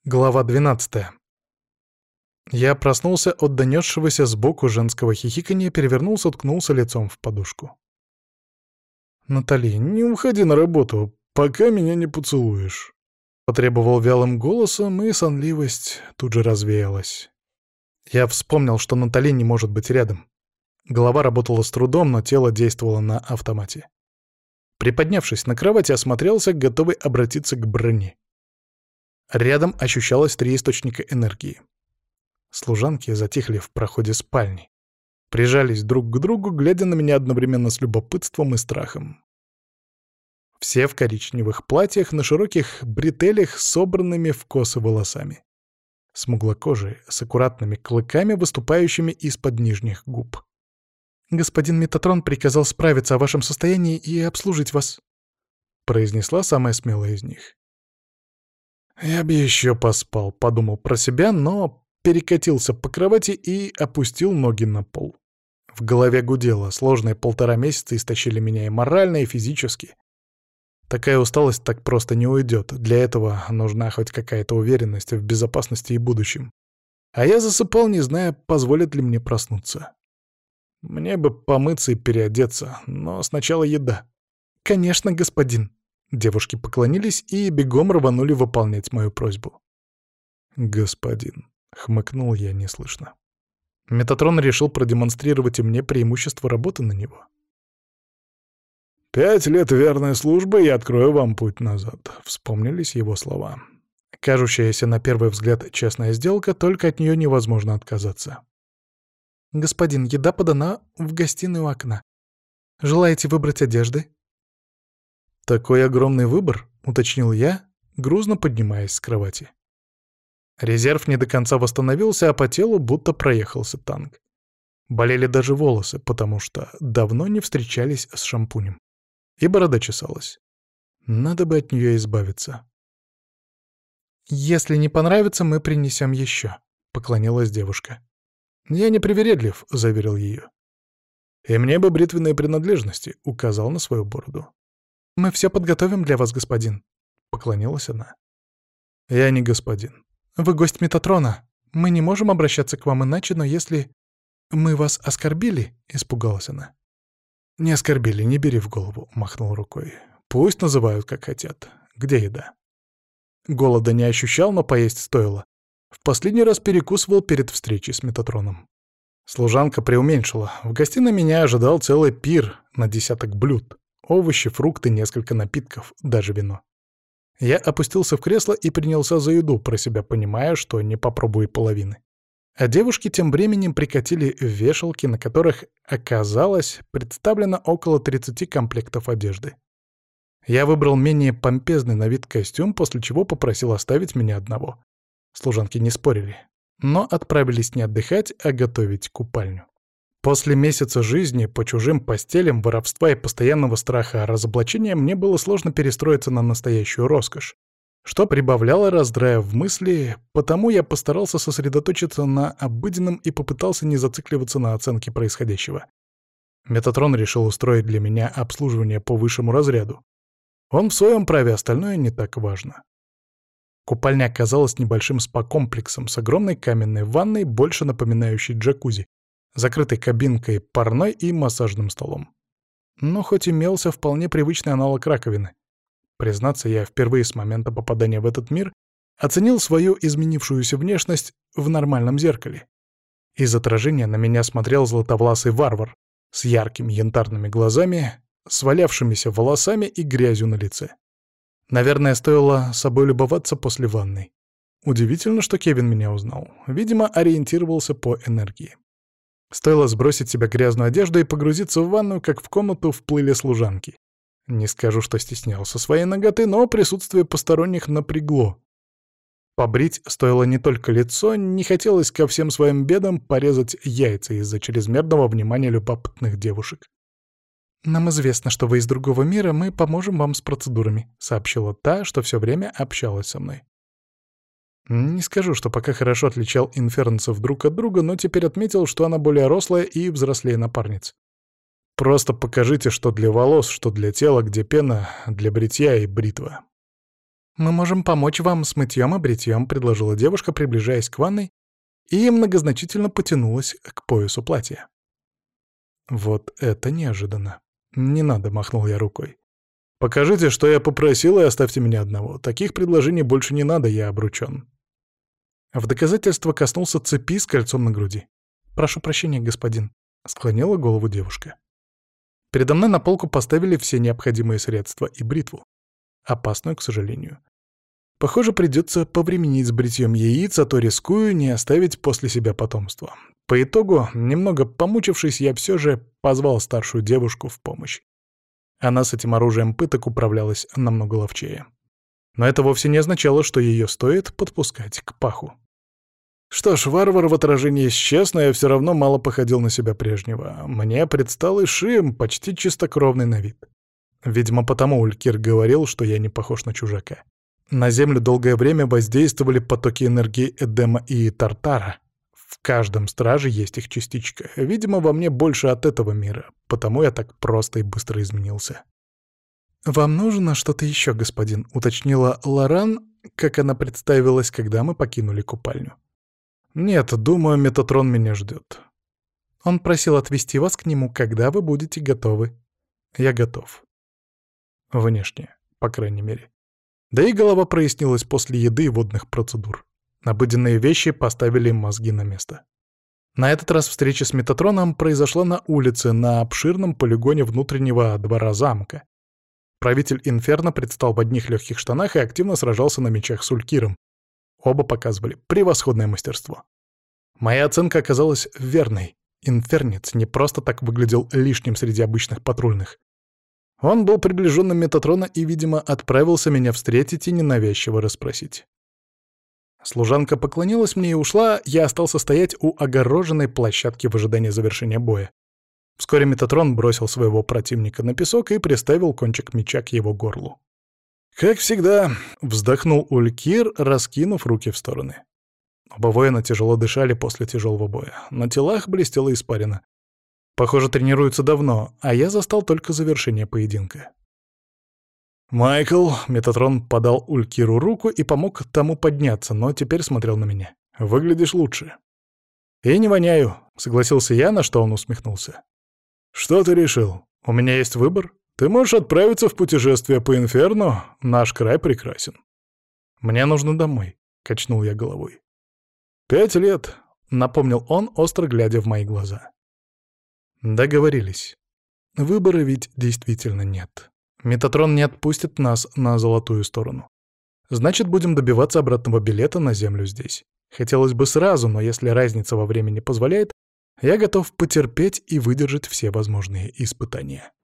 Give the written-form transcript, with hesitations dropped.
Глава 12. Я проснулся от донесшегося сбоку женского хихиканья, перевернулся, уткнулся лицом в подушку. «Натали, не уходи на работу, пока меня не поцелуешь», — потребовал вялым голосом, и сонливость тут же развеялась. Я вспомнил, что Натали не может быть рядом. Голова работала с трудом, но тело действовало на автомате. Приподнявшись на кровати, осмотрелся, готовый обратиться к броне. Рядом ощущалось 3 источника энергии. Служанки затихли в проходе спальни. Прижались друг к другу, глядя на меня одновременно с любопытством и страхом. Все в коричневых платьях, на широких бретелях с собранными в косы волосами. Смуглокожие, с аккуратными клыками, выступающими из-под нижних губ. «Господин Метатрон приказал справиться о вашем состоянии и обслужить вас», — произнесла самая смелая из них. «Я бы еще поспал», — подумал про себя, но перекатился по кровати и опустил ноги на пол. В голове гудело, сложные 1,5 месяца истощили меня и морально, и физически. Такая усталость так просто не уйдет, для этого нужна хоть какая-то уверенность в безопасности и будущем. А я засыпал, не зная, позволит ли мне проснуться. Мне бы помыться и переодеться, но сначала еда. «Конечно, господин». Девушки поклонились и бегом рванули выполнять мою просьбу. «Господин», — хмыкнул я неслышно. Метатрон решил продемонстрировать и мне преимущество работы на него. 5 лет верной службы, и открою вам путь назад», — вспомнились его слова. Кажущаяся на первый взгляд честная сделка, только от нее невозможно отказаться. «Господин, еда подана в гостиной у окна. Желаете выбрать одежды?» «Такой огромный выбор», — уточнил я, грузно поднимаясь с кровати. Резерв не до конца восстановился, а по телу будто проехался танк. Болели даже волосы, потому что давно не встречались с шампунем. И борода чесалась. Надо бы от нее избавиться. «Если не понравится, мы принесем еще», — поклонилась девушка. «Я не привередлив», — заверил ее. «И мне бы бритвенные принадлежности», — указал на свою бороду. «Мы все подготовим для вас, господин», — поклонилась она. «Я не господин». «Вы гость Метатрона. Мы не можем обращаться к вам иначе, но если мы вас оскорбили», — испугалась она. «Не оскорбили, не бери в голову», — махнул рукой. «Пусть называют, как хотят. Где еда?» Голода не ощущал, но поесть стоило. В последний раз перекусывал перед встречей с Метатроном. Служанка преуменьшила. В гостиной меня ожидал целый пир на 10 блюд. Овощи, фрукты, несколько напитков, даже вино. Я опустился в кресло и принялся за еду, про себя понимая, что не попробую и половины. А девушки тем временем прикатили вешалки, на которых оказалось представлено около 30 комплектов одежды. Я выбрал менее помпезный на вид костюм, после чего попросил оставить меня одного. Служанки не спорили, но отправились не отдыхать, а готовить купальню. После месяца жизни по чужим постелям, воровства и постоянного страха разоблачения мне было сложно перестроиться на настоящую роскошь, что прибавляло раздрая в мысли, потому я постарался сосредоточиться на обыденном и попытался не зацикливаться на оценке происходящего. Метатрон решил устроить для меня обслуживание по высшему разряду. Он в своем праве, остальное не так важно. Купальня оказалась небольшим спа-комплексом с огромной каменной ванной, больше напоминающей джакузи, закрытой кабинкой, парной и массажным столом. Но хоть имелся вполне привычный аналог раковины. Признаться, я впервые с момента попадания в этот мир оценил свою изменившуюся внешность в нормальном зеркале. Из отражения на меня смотрел златовласый варвар с яркими янтарными глазами, свалявшимися волосами и грязью на лице. Наверное, стоило собой любоваться после ванной. Удивительно, что Кевин меня узнал. Видимо, ориентировался по энергии. Стоило сбросить с себя грязную одежду и погрузиться в ванную, как в комнату вплыли служанки. Не скажу, что стеснялся своей наготы, но присутствие посторонних напрягло. Побрить стоило не только лицо, не хотелось ко всем своим бедам порезать яйца из-за чрезмерного внимания любопытных девушек. «Нам известно, что вы из другого мира, мы поможем вам с процедурами», — сообщила та, что все время общалась со мной. Не скажу, что пока хорошо отличал инфернцев друг от друга, но теперь отметил, что она более рослая и взрослее напарниц. Просто покажите, что для волос, что для тела, где пена, для бритья и бритва. «Мы можем помочь вам с мытьем и бритьем», — предложила девушка, приближаясь к ванной, и многозначительно потянулась к поясу платья. Вот это неожиданно. «Не надо», — махнул я рукой. «Покажите, что я попросил, и оставьте меня одного. Таких предложений больше не надо, я обручён». В доказательство коснулся цепи с кольцом на груди. «Прошу прощения, господин», — склонила голову девушка. Передо мной на полку поставили все необходимые средства и бритву. Опасную, к сожалению. Похоже, придется повременить с бритьем яиц, а то рискую не оставить после себя потомство. По итогу, немного помучившись, я все же позвал старшую девушку в помощь. Она с этим оружием пыток управлялась намного ловчее. Но это вовсе не означало, что ее стоит подпускать к паху. Что ж, варвар в отражении исчез, но я все равно мало походил на себя прежнего. Мне предстал Ишим, почти чистокровный на вид. Видимо, потому Улькир говорил, что я не похож на чужака. На Землю долгое время воздействовали потоки энергии Эдема и Тартара. В каждом страже есть их частичка. Видимо, во мне больше от этого мира, потому я так просто и быстро изменился. «Вам нужно что-то еще, господин?» — уточнила Лоран, как она представилась, когда мы покинули купальню. «Нет, думаю, Метатрон меня ждет. Он просил отвезти вас к нему, когда вы будете готовы». «Я готов». Внешне, по крайней мере. Да и голова прояснилась после еды и водных процедур. Обыденные вещи поставили мозги на место. На этот раз встреча с Метатроном произошла на улице, на обширном полигоне внутреннего двора замка. Правитель Инферно предстал в одних легких штанах и активно сражался на мечах с Улькиром. Оба показывали превосходное мастерство. Моя оценка оказалась верной. Инфернец не просто так выглядел лишним среди обычных патрульных. Он был приближенным Метатрона и, видимо, отправился меня встретить и ненавязчиво расспросить. Служанка поклонилась мне и ушла, я остался стоять у огороженной площадки в ожидании завершения боя. Вскоре Метатрон бросил своего противника на песок и приставил кончик меча к его горлу. «Как всегда», — вздохнул Улькир, раскинув руки в стороны. Оба воина тяжело дышали после тяжелого боя. На телах блестела испарина. Похоже, тренируются давно, а я застал только завершение поединка. «Майкл», — Метатрон подал Улькиру руку и помог тому подняться, но теперь смотрел на меня. «Выглядишь лучше». «И не воняю», — согласился я, на что он усмехнулся. «Что ты решил? У меня есть выбор. Ты можешь отправиться в путешествие по Инферно, наш край прекрасен». «Мне нужно домой», — качнул я головой. 5 лет», — напомнил он, остро глядя в мои глаза. Договорились. Выбора ведь действительно нет. Метатрон не отпустит нас на золотую сторону. Значит, будем добиваться обратного билета на Землю здесь. Хотелось бы сразу, но если разница во времени позволяет, я готов потерпеть и выдержать все возможные испытания.